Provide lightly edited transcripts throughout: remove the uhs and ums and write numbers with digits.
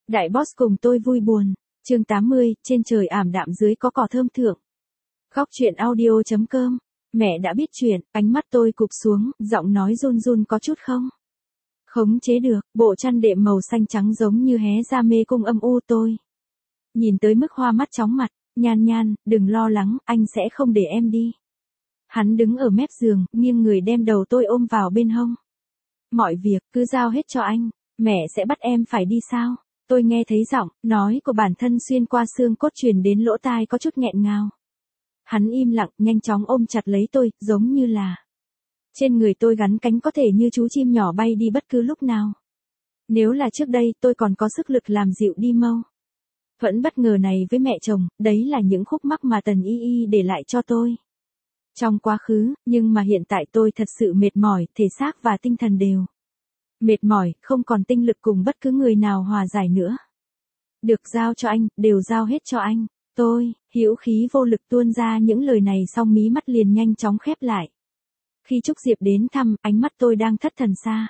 Đại boss cùng tôi vui buồn. Chương 80, trên trời ảm đạm dưới có cỏ thơm thượng. Góc truyện audio.com. Mẹ đã biết chuyện, ánh mắt tôi cụp xuống, giọng nói run run có chút không khống chế được, bộ chăn đệm màu xanh trắng giống như hé ra mê cung âm u tôi. Nhìn tới mức hoa mắt chóng mặt, Nhan Nhan, đừng lo lắng, anh sẽ không để em đi. Hắn đứng ở mép giường, nghiêng người đem đầu tôi ôm vào bên hông. Mọi việc, cứ giao hết cho anh, mẹ sẽ bắt em phải đi sao? Tôi nghe thấy giọng nói của bản thân xuyên qua xương cốt truyền đến lỗ tai có chút nghẹn ngào. Hắn im lặng, nhanh chóng ôm chặt lấy tôi, giống như là trên người tôi gắn cánh có thể như chú chim nhỏ bay đi bất cứ lúc nào. Nếu là trước đây tôi còn có sức lực làm dịu đi mâu thuẫn bất ngờ này với mẹ chồng, đấy là những khúc mắc mà Tần Y Y để lại cho tôi trong quá khứ, nhưng mà hiện tại tôi thật sự mệt mỏi, thể xác và tinh thần đều mệt mỏi, không còn tinh lực cùng bất cứ người nào hòa giải nữa. Được giao cho anh, đều giao hết cho anh. Tôi, hữu khí vô lực tuôn ra những lời này xong mí mắt liền nhanh chóng khép lại. Khi Trúc Diệp đến thăm, ánh mắt tôi đang thất thần xa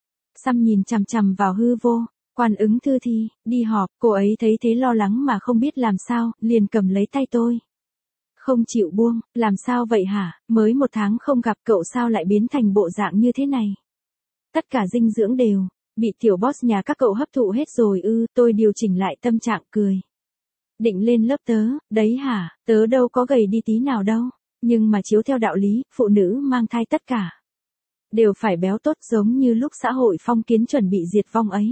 xăm nhìn chằm chằm vào hư vô. Quan Ứng Thư thì, đi họp, cô ấy thấy thế lo lắng mà không biết làm sao, liền cầm lấy tay tôi. Không chịu buông, làm sao vậy hả, mới 1 tháng không gặp cậu sao lại biến thành bộ dạng như thế này. Tất cả dinh dưỡng đều bị tiểu boss nhà các cậu hấp thụ hết rồi ư, tôi điều chỉnh lại tâm trạng cười. Định lên lớp tớ, đấy hả, tớ đâu có gầy đi tí nào đâu, nhưng mà chiếu theo đạo lý, phụ nữ mang thai tất cả đều phải béo tốt giống như lúc xã hội phong kiến chuẩn bị diệt vong ấy.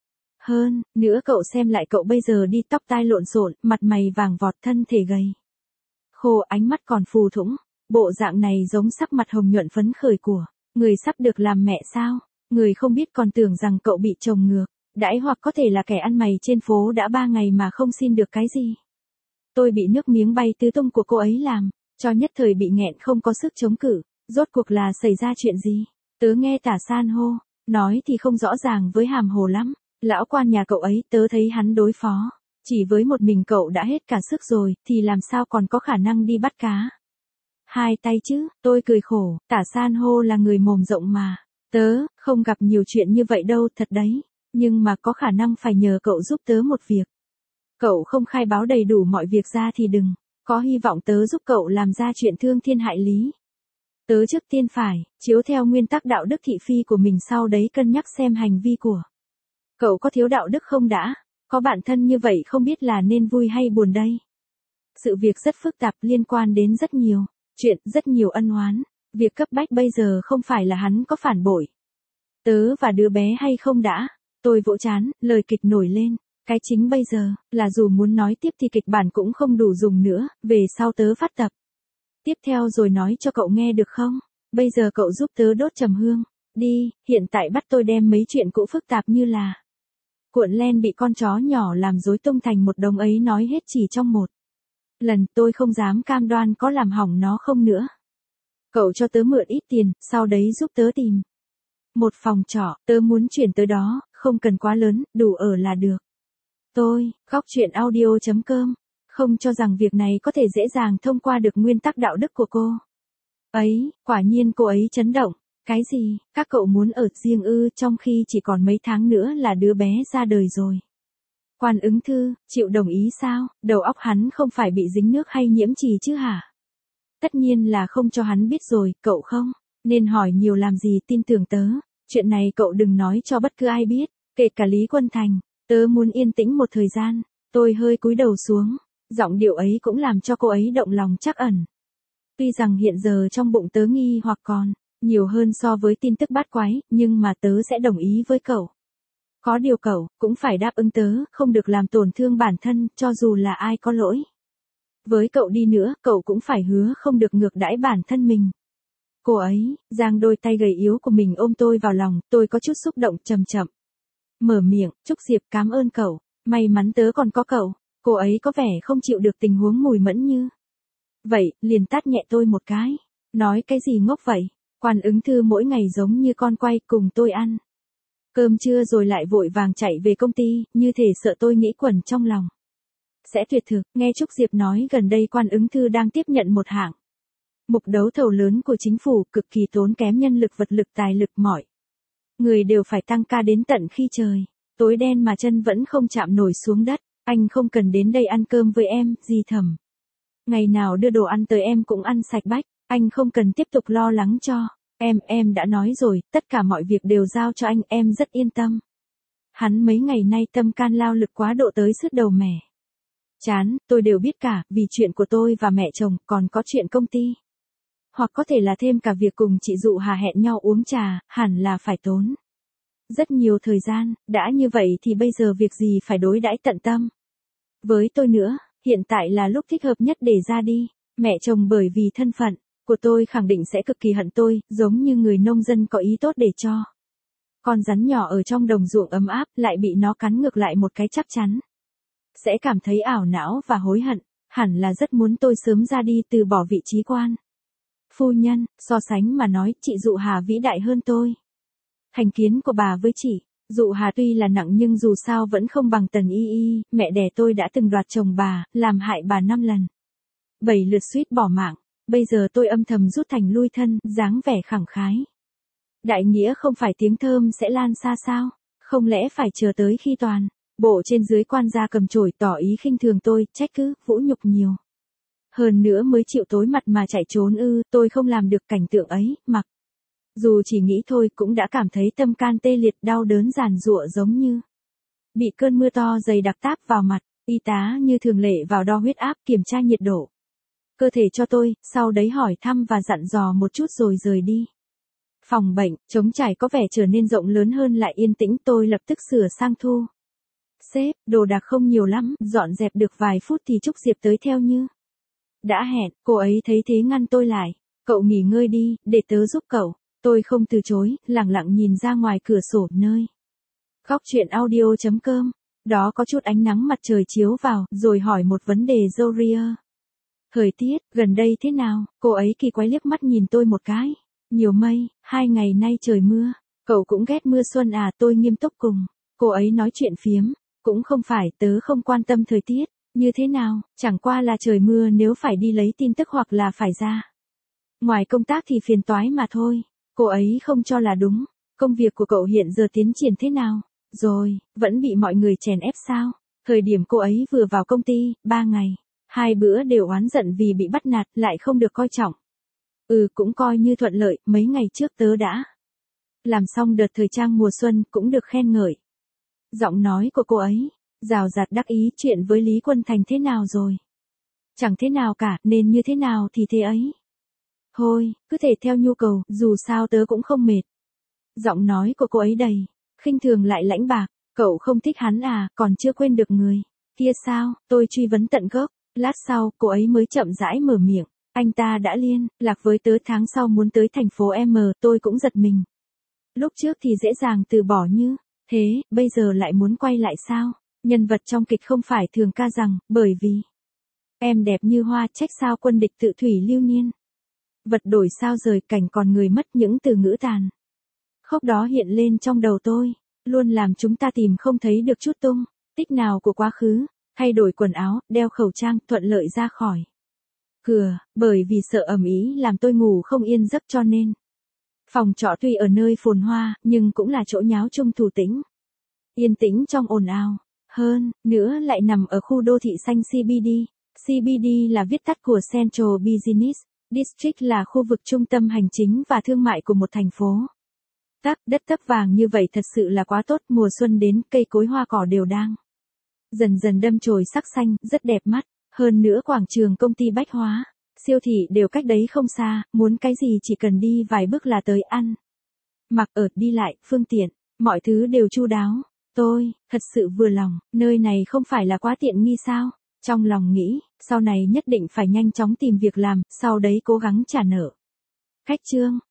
Hơn nữa cậu xem lại cậu bây giờ đi tóc tai lộn xộn, mặt mày vàng vọt thân thể gầy khô, ánh mắt còn phù thủng, bộ dạng này giống sắc mặt hồng nhuận phấn khởi của người sắp được làm mẹ sao. Người không biết còn tưởng rằng cậu bị chồng ngược đãi hoặc có thể là kẻ ăn mày trên phố đã 3 ngày mà không xin được cái gì. Tôi bị nước miếng bay tứ tung của cô ấy làm cho nhất thời bị nghẹn không có sức chống cự. Rốt cuộc là xảy ra chuyện gì? Tớ nghe Tả San hô nói thì không rõ ràng với hàm hồ lắm. Lão quan nhà cậu ấy, tớ thấy hắn đối phó chỉ với một mình cậu đã hết cả sức rồi, thì làm sao còn có khả năng đi bắt cá 2 tay chứ. Tôi cười khổ, Tả San hô là người mồm rộng mà. Tớ không gặp nhiều chuyện như vậy đâu, thật đấy. Nhưng mà có khả năng phải nhờ cậu giúp tớ một việc. Cậu không khai báo đầy đủ mọi việc ra thì đừng có hy vọng tớ giúp cậu làm ra chuyện thương thiên hại lý. Tớ trước tiên phải chiếu theo nguyên tắc đạo đức thị phi của mình, sau đấy cân nhắc xem hành vi của cậu có thiếu đạo đức không đã. Có bạn thân như vậy không biết là nên vui hay buồn đây. Sự việc rất phức tạp, liên quan đến rất nhiều chuyện, rất nhiều ân oán. Việc cấp bách bây giờ không phải là hắn có phản bội tớ và đứa bé hay không đã. Tôi vỗ chán, lời kịch nổi lên. Cái chính bây giờ là dù muốn nói tiếp thì kịch bản cũng không đủ dùng nữa, về sau tớ phát tập tiếp theo rồi nói cho cậu nghe được không? Bây giờ cậu giúp tớ đốt trầm hương đi, hiện tại bắt tôi đem mấy chuyện cũ phức tạp như là cuộn len bị con chó nhỏ làm rối tung thành một đống ấy nói hết chỉ trong một lần. Tôi không dám cam đoan có làm hỏng nó không nữa. Cậu cho tớ mượn ít tiền, sau đấy giúp tớ tìm một phòng trọ, tớ muốn chuyển tới đó, không cần quá lớn, đủ ở là được. Tôi, góc truyện audio.com, không cho rằng việc này có thể dễ dàng thông qua được nguyên tắc đạo đức của cô ấy. Quả nhiên cô ấy chấn động. Cái gì, các cậu muốn ở riêng ư, trong khi chỉ còn mấy tháng nữa là đứa bé ra đời rồi. Quan Ứng Thư, chịu đồng ý sao? Đầu óc hắn không phải bị dính nước hay nhiễm trì chứ hả? Tất nhiên là không cho hắn biết rồi, cậu không nên hỏi nhiều làm gì, tin tưởng tớ. Chuyện này cậu đừng nói cho bất cứ ai biết, kể cả Lý Quân Thành. Tớ muốn yên tĩnh một thời gian. Tôi hơi cúi đầu xuống, giọng điệu ấy cũng làm cho cô ấy động lòng trắc ẩn. Tuy rằng hiện giờ trong bụng tớ nghi hoặc còn nhiều hơn so với tin tức bát quái, nhưng mà tớ sẽ đồng ý với cậu. Có điều cậu cũng phải đáp ứng tớ, không được làm tổn thương bản thân, cho dù là ai có lỗi với cậu đi nữa, cậu cũng phải hứa không được ngược đãi bản thân mình. Cô ấy giang đôi tay gầy yếu của mình ôm tôi vào lòng, tôi có chút xúc động, chậm chậm mở miệng, Trúc Diệp, cảm ơn cậu, may mắn tớ còn có cậu. Cô ấy có vẻ không chịu được tình huống mùi mẫn như vậy, liền tát nhẹ tôi một cái. Nói cái gì ngốc vậy? Quan Ứng Thư mỗi ngày giống như con quay cùng tôi ăn cơm trưa rồi lại vội vàng chạy về công ty, như thể sợ tôi nghĩ quẩn trong lòng sẽ tuyệt thực. Nghe Trúc Diệp nói gần đây Quan Ứng Thư đang tiếp nhận một hạng mục đấu thầu lớn của chính phủ, cực kỳ tốn kém nhân lực, vật lực, tài lực, mọi người đều phải tăng ca đến tận khi trời Tối đen mà chân vẫn không chạm nổi xuống đất. Anh không cần đến đây ăn cơm với em, Di Thẩm. Ngày nào đưa đồ ăn tới em cũng ăn sạch bách. Anh không cần tiếp tục lo lắng cho. Em đã nói rồi, tất cả mọi việc đều giao cho anh, em rất yên tâm. Hắn mấy ngày nay tâm can lao lực quá độ tới sứt đầu mẻ. Chán, tôi đều biết cả, vì chuyện của tôi và mẹ chồng, còn có chuyện công ty. Hoặc có thể là thêm cả việc cùng chị Dụ Hà hẹn nhau uống trà, hẳn là phải tốn rất nhiều thời gian, đã như vậy thì bây giờ việc gì phải đối đãi tận tâm. Với tôi nữa, hiện tại là lúc thích hợp nhất để ra đi. Mẹ chồng bởi vì thân phận của tôi khẳng định sẽ cực kỳ hận tôi, giống như người nông dân có ý tốt để cho con rắn nhỏ ở trong đồng ruộng ấm áp lại bị nó cắn ngược lại một cái chắc chắn. Sẽ cảm thấy ảo não và hối hận, hẳn là rất muốn tôi sớm ra đi từ bỏ vị trí quan. Phu nhân, so sánh mà nói, chị Dụ Hà vĩ đại hơn tôi. Thành kiến của bà với chị Dụ Hà tuy là nặng nhưng dù sao vẫn không bằng Tần Y Y, mẹ đẻ tôi đã từng đoạt chồng bà, làm hại bà 5 lần. 7 lượt suýt bỏ mạng, bây giờ tôi âm thầm rút thành lui thân, dáng vẻ khẳng khái. Đại nghĩa không phải tiếng thơm sẽ lan xa sao, không lẽ phải chờ tới khi toàn bộ trên dưới quan gia cầm chổi tỏ ý khinh thường tôi, trách cứ, vũ nhục nhiều. Hơn nữa mới chịu tối mặt mà chạy trốn tôi không làm được cảnh tượng ấy, mặc dù chỉ nghĩ thôi cũng đã cảm thấy tâm can tê liệt, đau đớn giàn giụa giống như bị cơn mưa to dày đặc táp vào mặt. Y tá như thường lệ vào đo huyết áp, kiểm tra nhiệt độ cơ thể cho tôi, sau đấy hỏi thăm và dặn dò một chút rồi rời đi. Phòng bệnh, trống trải có vẻ trở nên rộng lớn hơn lại yên tĩnh, tôi lập tức sửa sang thu xếp, đồ đạc không nhiều lắm, dọn dẹp được vài phút thì Trúc Diệp tới theo như đã hẹn. Cô ấy thấy thế ngăn tôi lại. Cậu nghỉ ngơi đi, để tớ giúp cậu. Tôi không từ chối, lẳng lặng nhìn ra ngoài cửa sổ nơi góc chuyện audio.com. Đó có chút ánh nắng mặt trời chiếu vào, rồi hỏi một vấn đề Zoria. Thời tiết, gần đây thế nào? Cô ấy kỳ quái liếc mắt nhìn tôi một cái. Nhiều mây, 2 ngày nay trời mưa. Cậu cũng ghét mưa xuân à? Tôi nghiêm túc cùng cô ấy nói chuyện phiếm. Cũng không phải, tớ không quan tâm thời tiết như thế nào, chẳng qua là trời mưa nếu phải đi lấy tin tức hoặc là phải ra ngoài công tác thì phiền toái mà thôi. Cô ấy không cho là đúng. Công việc của cậu hiện giờ tiến triển thế nào? Rồi, vẫn bị mọi người chèn ép sao? Thời điểm cô ấy vừa vào công ty, 3 ngày, 2 bữa đều oán giận vì bị bắt nạt, lại không được coi trọng. Cũng coi như thuận lợi, mấy ngày trước tớ đã làm xong đợt thời trang mùa xuân, cũng được khen ngợi. Giọng nói của cô ấy rào rạt đắc ý. Chuyện với Lý Quân Thành thế nào rồi? Chẳng thế nào cả, nên như thế nào thì thế ấy. Thôi, cứ thể theo nhu cầu, dù sao tớ cũng không mệt. Giọng nói của cô ấy đầy khinh thường lại lãnh bạc. Cậu không thích hắn à, còn chưa quên được người kia sao? Tôi truy vấn tận gốc. Lát sau, cô ấy mới chậm rãi mở miệng. Anh ta đã liên lạc với tớ tháng sau muốn tới thành phố M, tôi cũng giật mình. Lúc trước thì dễ dàng từ bỏ như thế, bây giờ lại muốn quay lại sao? Nhân vật trong kịch không phải thường ca rằng, bởi vì em đẹp như hoa, trách sao quân địch tự thủy lưu niên. Vật đổi sao rời cảnh còn người mất, những từ ngữ tàn khốc đó hiện lên trong đầu tôi, luôn làm chúng ta tìm không thấy được chút tung tích nào của quá khứ. Thay đổi quần áo, đeo khẩu trang, thuận lợi ra khỏi cửa, bởi vì sợ ầm ĩ làm tôi ngủ không yên giấc cho nên phòng trọ tuy ở nơi phồn hoa, nhưng cũng là chỗ nháo chung thủ tĩnh. Yên tĩnh trong ồn ào. Hơn nữa lại nằm ở khu đô thị xanh CBD. CBD là viết tắt của Central Business District, là khu vực trung tâm hành chính và thương mại của một thành phố. Đất tấc vàng như vậy thật sự là quá tốt. Mùa xuân đến, cây cối hoa cỏ đều đang dần dần đâm chồi sắc xanh, rất đẹp mắt. Hơn nữa quảng trường công ty bách hóa, siêu thị đều cách đấy không xa, muốn cái gì chỉ cần đi vài bước là tới. Ăn mặc ở, đi lại, phương tiện, mọi thứ đều chu đáo. Tôi thật sự vừa lòng, nơi này không phải là quá tiện nghi sao? Trong lòng nghĩ, sau này nhất định phải nhanh chóng tìm việc làm, sau đấy cố gắng trả nợ. Khách trương,